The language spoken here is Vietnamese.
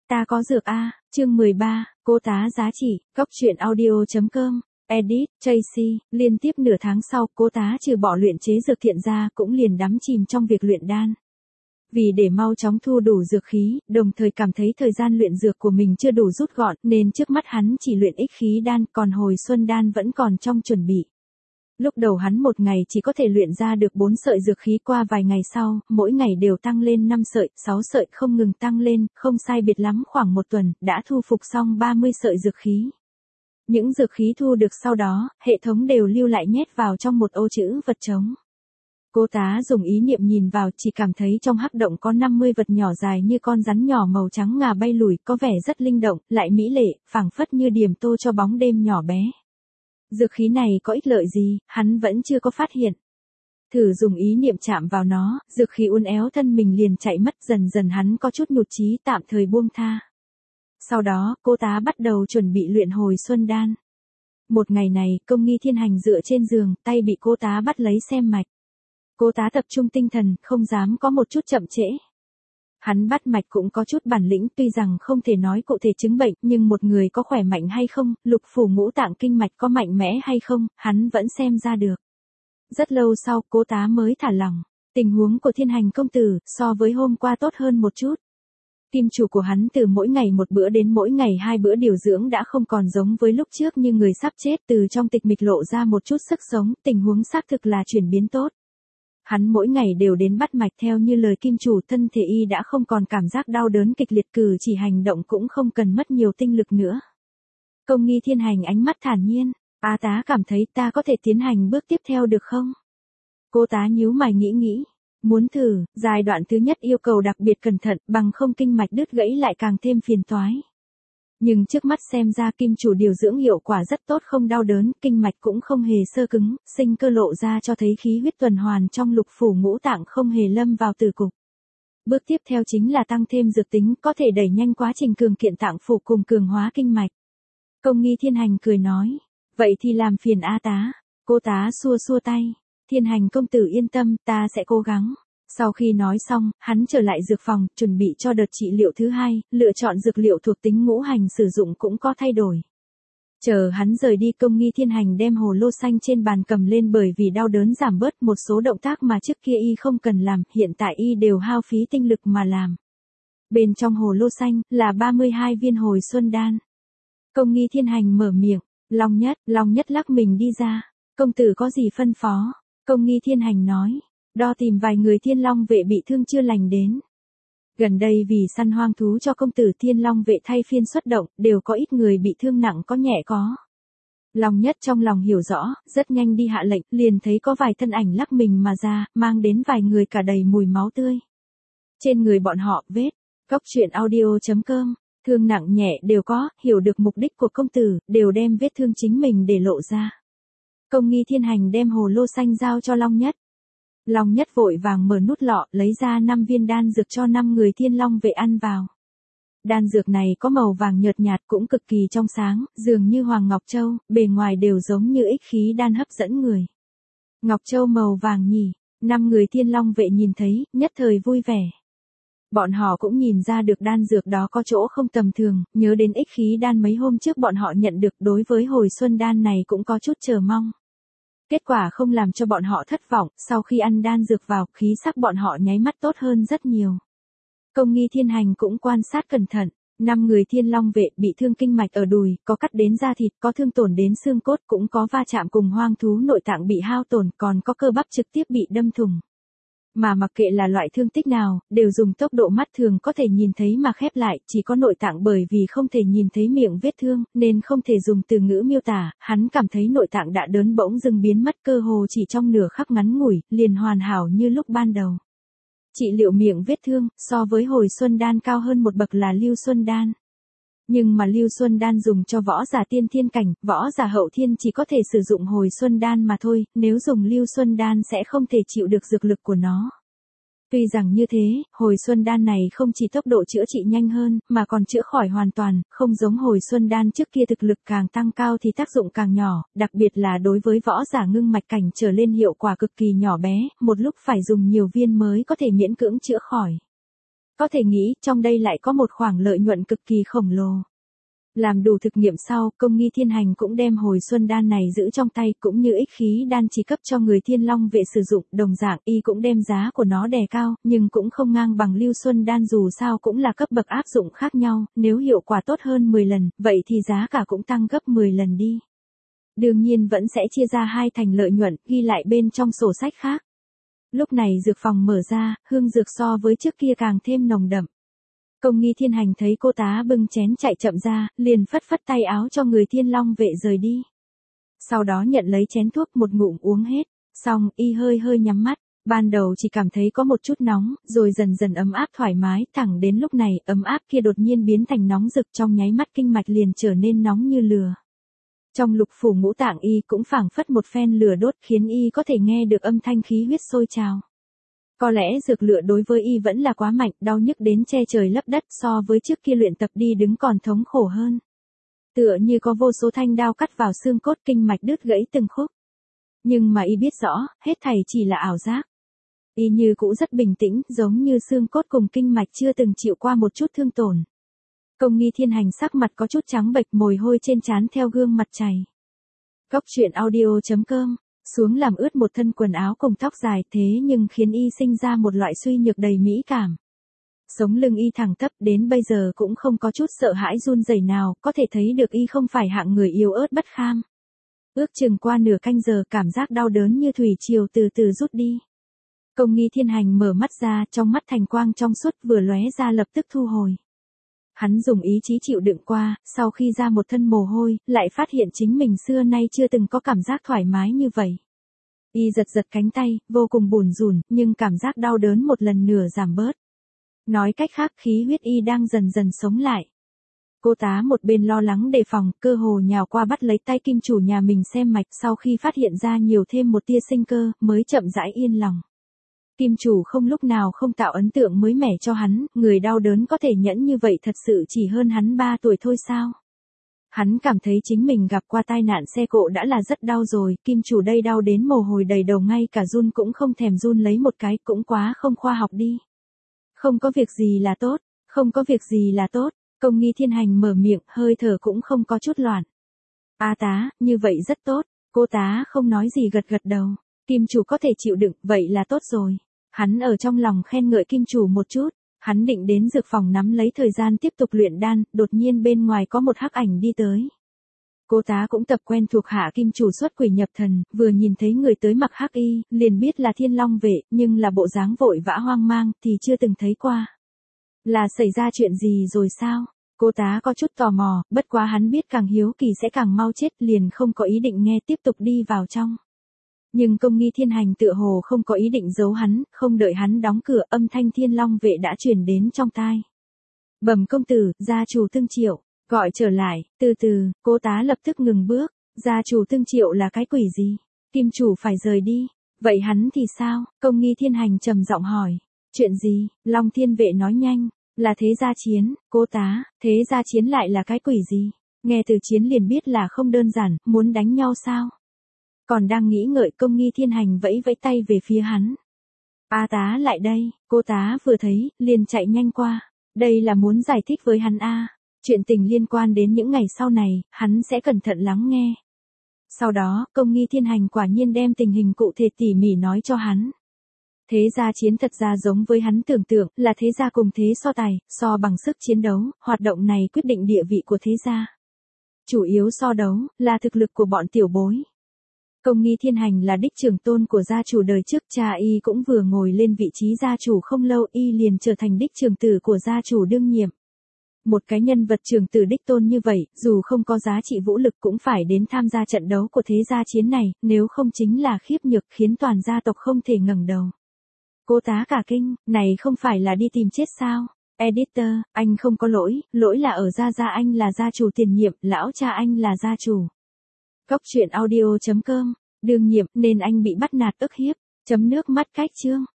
Ta có dược a, chương 13, cô tá giá trị, góc truyện audio.com, edit, Tracy, liên tiếp nửa tháng sau, cô tá trừ bỏ luyện chế dược thiện ra cũng liền đắm chìm trong việc luyện đan. Vì để mau chóng thu đủ dược khí, đồng thời cảm thấy thời gian luyện dược của mình chưa đủ rút gọn, nên trước mắt hắn chỉ luyện ích khí đan, còn hồi xuân đan vẫn còn trong chuẩn bị. Lúc đầu hắn một ngày chỉ có thể luyện ra được 4 sợi dược khí, qua vài ngày sau, mỗi ngày đều tăng lên 5 sợi, 6 sợi không ngừng tăng lên, không sai biệt lắm khoảng một tuần, đã thu phục xong 30 sợi dược khí. Những dược khí thu được sau đó, hệ thống đều lưu lại nhét vào trong một ô trữ vật trống. Cô tá dùng ý niệm nhìn vào, chỉ cảm thấy trong hắc động có 50 vật nhỏ dài như con rắn nhỏ màu trắng ngà bay lùi, có vẻ rất linh động, lại mỹ lệ, phảng phất như điểm tô cho bóng đêm nhỏ bé. Dược khí này có ích lợi gì, hắn vẫn chưa có phát hiện. Thử dùng ý niệm chạm vào nó, dược khí uốn éo thân mình liền chạy mất, dần dần hắn có chút nhụt chí, tạm thời buông tha. Sau đó, cô tá bắt đầu chuẩn bị luyện hồi xuân đan. Một ngày này, Công Nghi Thiên Hành dựa trên giường, tay bị cô tá bắt lấy xem mạch. Cô tá tập trung tinh thần, không dám có một chút chậm trễ. Hắn bắt mạch cũng có chút bản lĩnh, tuy rằng không thể nói cụ thể chứng bệnh, nhưng một người có khỏe mạnh hay không, lục phủ ngũ tạng kinh mạch có mạnh mẽ hay không, hắn vẫn xem ra được. Rất lâu sau, cô tá mới thả lỏng. Tình huống của Thiên Hành công tử, so với hôm qua tốt hơn một chút. Kim chủ của hắn từ mỗi ngày một bữa đến mỗi ngày 2 bữa điều dưỡng đã không còn giống với lúc trước như người sắp chết, từ trong tịch mịch lộ ra một chút sức sống, tình huống xác thực là chuyển biến tốt. Hắn mỗi ngày đều đến bắt mạch theo như lời kim chủ, thân thể y đã không còn cảm giác đau đớn kịch liệt, cử chỉ hành động cũng không cần mất nhiều tinh lực nữa. Công Nghi Thiên Hành ánh mắt thản nhiên, A tá cảm thấy ta có thể tiến hành bước tiếp theo được không? Cô tá nhíu mày nghĩ, muốn thử, giai đoạn thứ nhất yêu cầu đặc biệt cẩn thận, bằng không kinh mạch đứt gãy lại càng thêm phiền toái. Nhưng trước mắt xem ra kim chủ điều dưỡng hiệu quả rất tốt, không đau đớn, kinh mạch cũng không hề xơ cứng, sinh cơ lộ ra cho thấy khí huyết tuần hoàn trong lục phủ ngũ tạng không hề lâm vào tử cục. Bước tiếp theo chính là tăng thêm dược tính, có thể đẩy nhanh quá trình cường kiện tạng phủ cùng cường hóa kinh mạch. Công Nghi Thiên Hành cười nói, vậy thì làm phiền A tá. Cô tá xua xua tay, Thiên Hành công tử yên tâm, ta sẽ cố gắng. Sau khi nói xong, hắn trở lại dược phòng, chuẩn bị cho đợt trị liệu thứ hai, lựa chọn dược liệu thuộc tính ngũ hành sử dụng cũng có thay đổi. Chờ hắn rời đi, Công Nghi Thiên Hành đem hồ lô xanh trên bàn cầm lên, bởi vì đau đớn giảm bớt một số động tác mà trước kia y không cần làm, hiện tại y đều hao phí tinh lực mà làm. Bên trong hồ lô xanh, là 32 viên hồi xuân đan. Công Nghi Thiên Hành mở miệng, Long Nhất lắc mình đi ra, công tử có gì phân phó? Công Nghi Thiên Hành nói, đo tìm vài người Thiên Long vệ bị thương chưa lành đến. Gần đây vì săn hoang thú cho công tử, Thiên Long vệ thay phiên xuất động, đều có ít người bị thương nặng có nhẹ có. Long Nhất trong lòng hiểu rõ, rất nhanh đi hạ lệnh, liền thấy có vài thân ảnh lắc mình mà ra, mang đến vài người cả đầy mùi máu tươi. Trên người bọn họ, vết, góc truyện audio.com, thương nặng nhẹ đều có, hiểu được mục đích của công tử, đều đem vết thương chính mình để lộ ra. Công Nghi Thiên Hành đem hồ lô xanh giao cho Long Nhất. Long Nhất vội vàng mở nút lọ, lấy ra 5 viên đan dược cho 5 người Thiên Long vệ ăn vào. Đan dược này có màu vàng nhợt nhạt, cũng cực kỳ trong sáng, dường như hoàng ngọc châu, bề ngoài đều giống như ích khí đan hấp dẫn người. Ngọc châu màu vàng nhỉ, 5 người Thiên Long vệ nhìn thấy, nhất thời vui vẻ. Bọn họ cũng nhìn ra được đan dược đó có chỗ không tầm thường, nhớ đến ích khí đan mấy hôm trước bọn họ nhận được, đối với hồi xuân đan này cũng có chút chờ mong. Kết quả không làm cho bọn họ thất vọng, sau khi ăn đan dược vào, khí sắc bọn họ nháy mắt tốt hơn rất nhiều. Công Nghi Thiên Hành cũng quan sát cẩn thận, 5 người Thiên Long vệ bị thương kinh mạch ở đùi, có cắt đến da thịt, có thương tổn đến xương cốt, cũng có va chạm cùng hoang thú nội tạng bị hao tổn, còn có cơ bắp trực tiếp bị đâm thủng. Mà mặc kệ là loại thương tích nào, đều dùng tốc độ mắt thường có thể nhìn thấy mà khép lại, chỉ có nội tạng bởi vì không thể nhìn thấy miệng vết thương, nên không thể dùng từ ngữ miêu tả, hắn cảm thấy nội tạng đã đớn bỗng dưng biến mất, cơ hồ chỉ trong nửa khắc ngắn ngủi, liền hoàn hảo như lúc ban đầu. Trị liệu miệng vết thương, so với hồi xuân đan cao hơn một bậc là lưu xuân đan. Nhưng mà lưu xuân đan dùng cho võ giả tiên thiên cảnh, võ giả hậu thiên chỉ có thể sử dụng hồi xuân đan mà thôi, nếu dùng lưu xuân đan sẽ không thể chịu được dược lực của nó. Tuy rằng như thế, hồi xuân đan này không chỉ tốc độ chữa trị nhanh hơn, mà còn chữa khỏi hoàn toàn, không giống hồi xuân đan trước kia thực lực càng tăng cao thì tác dụng càng nhỏ, đặc biệt là đối với võ giả ngưng mạch cảnh trở lên hiệu quả cực kỳ nhỏ bé, một lúc phải dùng nhiều viên mới có thể miễn cưỡng chữa khỏi. Có thể nghĩ, trong đây lại có một khoản lợi nhuận cực kỳ khổng lồ. Làm đủ thực nghiệm sau, Công Nghi Thiên Hành cũng đem hồi xuân đan này giữ trong tay, cũng như ích khí đan chỉ cấp cho người Thiên Long vệ sử dụng, đồng dạng y cũng đem giá của nó đè cao, nhưng cũng không ngang bằng lưu xuân đan, dù sao cũng là cấp bậc áp dụng khác nhau, nếu hiệu quả tốt hơn 10 lần, vậy thì giá cả cũng tăng gấp 10 lần đi. Đương nhiên vẫn sẽ chia ra hai thành lợi nhuận, ghi lại bên trong sổ sách khác. Lúc này dược phòng mở ra, hương dược so với trước kia càng thêm nồng đậm. Công Nghi Thiên Hành thấy cô tá bưng chén chạy chậm ra, liền phất phất tay áo cho người Thiên Long vệ rời đi. Sau đó nhận lấy chén thuốc một ngụm uống hết, xong y hơi hơi nhắm mắt, ban đầu chỉ cảm thấy có một chút nóng, rồi dần dần ấm áp thoải mái, thẳng đến lúc này ấm áp kia đột nhiên biến thành nóng rực, trong nháy mắt kinh mạch liền trở nên nóng như lửa. Trong lục phủ ngũ tạng y cũng phảng phất một phen lửa đốt, khiến y có thể nghe được âm thanh khí huyết sôi trào. Có lẽ dược lựa đối với y vẫn là quá mạnh, đau nhức đến che trời lấp đất, so với trước kia luyện tập đi đứng còn thống khổ hơn. Tựa như có vô số thanh đao cắt vào xương cốt, kinh mạch đứt gãy từng khúc. Nhưng mà y biết rõ, hết thảy chỉ là ảo giác. Y như cũ rất bình tĩnh, giống như xương cốt cùng kinh mạch chưa từng chịu qua một chút thương tổn. Công Nghi Thiên Hành sắc mặt có chút trắng bệch, mồ hôi trên trán theo gương mặt chảy. Góc truyện audio.com xuống làm ướt một thân quần áo cùng tóc dài, thế nhưng khiến y sinh ra một loại suy nhược đầy mỹ cảm. Sống lưng y thẳng tắp, đến bây giờ cũng không có chút sợ hãi run rẩy nào, có thể thấy được y không phải hạng người yếu ớt bất kham. Ước chừng qua nửa canh giờ, cảm giác đau đớn như thủy triều từ từ rút đi. Công Nghi Thiên Hành mở mắt ra, trong mắt thành quang trong suốt vừa lóe ra lập tức thu hồi. Hắn dùng ý chí chịu đựng qua, sau khi ra một thân mồ hôi, lại phát hiện chính mình xưa nay chưa từng có cảm giác thoải mái như vậy. Y giật giật cánh tay, vô cùng bủn rủn, nhưng cảm giác đau đớn một lần nửa giảm bớt. Nói cách khác, khí huyết y đang dần dần sống lại. Cô tá một bên lo lắng đề phòng, cơ hồ nhào qua bắt lấy tay kim chủ nhà mình xem mạch, sau khi phát hiện ra nhiều thêm một tia sinh cơ, mới chậm rãi yên lòng. Kim chủ không lúc nào không tạo ấn tượng mới mẻ cho hắn, người đau đớn có thể nhẫn như vậy thật sự chỉ hơn hắn 3 tuổi thôi sao? Hắn cảm thấy chính mình gặp qua tai nạn xe cộ đã là rất đau rồi, kim chủ đây đau đến mồ hôi đầy đầu, ngay cả run cũng không thèm run lấy một cái, cũng quá không khoa học đi. Không có việc gì là tốt, không có việc gì là tốt, Công Nghi Thiên Hành mở miệng, hơi thở cũng không có chút loạn. A tá, như vậy rất tốt, cô tá không nói gì gật gật đầu, kim chủ có thể chịu đựng, vậy là tốt rồi. Hắn ở trong lòng khen ngợi kim chủ một chút, hắn định đến dược phòng nắm lấy thời gian tiếp tục luyện đan, đột nhiên bên ngoài có một hắc ảnh đi tới. Cô tá cũng tập quen thuộc hạ kim chủ xuất quỷ nhập thần, vừa nhìn thấy người tới mặc hắc y, liền biết là Thiên Long vệ, nhưng là bộ dáng vội vã hoang mang thì chưa từng thấy qua. Là xảy ra chuyện gì rồi sao? Cô tá có chút tò mò, bất quá hắn biết càng hiếu kỳ sẽ càng mau chết, liền không có ý định nghe, tiếp tục đi vào trong. Nhưng Công Nghi Thiên Hành tựa hồ không có ý định giấu hắn, không đợi hắn đóng cửa, âm thanh Thiên Long vệ đã truyền đến trong tai. Bẩm công tử, gia chủ Tương Triệu, gọi trở lại, từ từ, cô tá lập tức ngừng bước, gia chủ Tương Triệu là cái quỷ gì? Kim chủ phải rời đi, vậy hắn thì sao? Công Nghi Thiên Hành trầm giọng hỏi, chuyện gì? Long Thiên vệ nói nhanh, là thế gia chiến, cô tá, thế gia chiến lại là cái quỷ gì? Nghe từ chiến liền biết là không đơn giản, muốn đánh nhau sao? Còn đang nghĩ ngợi, Công Nghi Thiên Hành vẫy vẫy tay về phía hắn. A tá lại đây, cô tá vừa thấy, liền chạy nhanh qua. Đây là muốn giải thích với hắn a. Chuyện tình liên quan đến những ngày sau này, hắn sẽ cẩn thận lắng nghe. Sau đó, Công Nghi Thiên Hành quả nhiên đem tình hình cụ thể tỉ mỉ nói cho hắn. Thế gia chiến thật ra giống với hắn tưởng tượng, là thế gia cùng thế so tài, so bằng sức chiến đấu, hoạt động này quyết định địa vị của thế gia. Chủ yếu so đấu, là thực lực của bọn tiểu bối. Công Nghi Thiên Hành là đích trưởng tôn của gia chủ đời trước, cha y cũng vừa ngồi lên vị trí gia chủ không lâu, y liền trở thành đích trưởng tử của gia chủ đương nhiệm. Một cái nhân vật trưởng tử đích tôn như vậy, dù không có giá trị vũ lực cũng phải đến tham gia trận đấu của thế gia chiến này, nếu không chính là khiếp nhược, khiến toàn gia tộc không thể ngẩng đầu. Cô tá cả kinh, này không phải là đi tìm chết sao? Editor, anh không có lỗi, lỗi là ở gia anh là gia chủ tiền nhiệm, lão cha anh là gia chủ. Góc truyện audio.com, đương nhiệm nên anh bị bắt nạt ức hiếp, chấm nước mắt cách chương.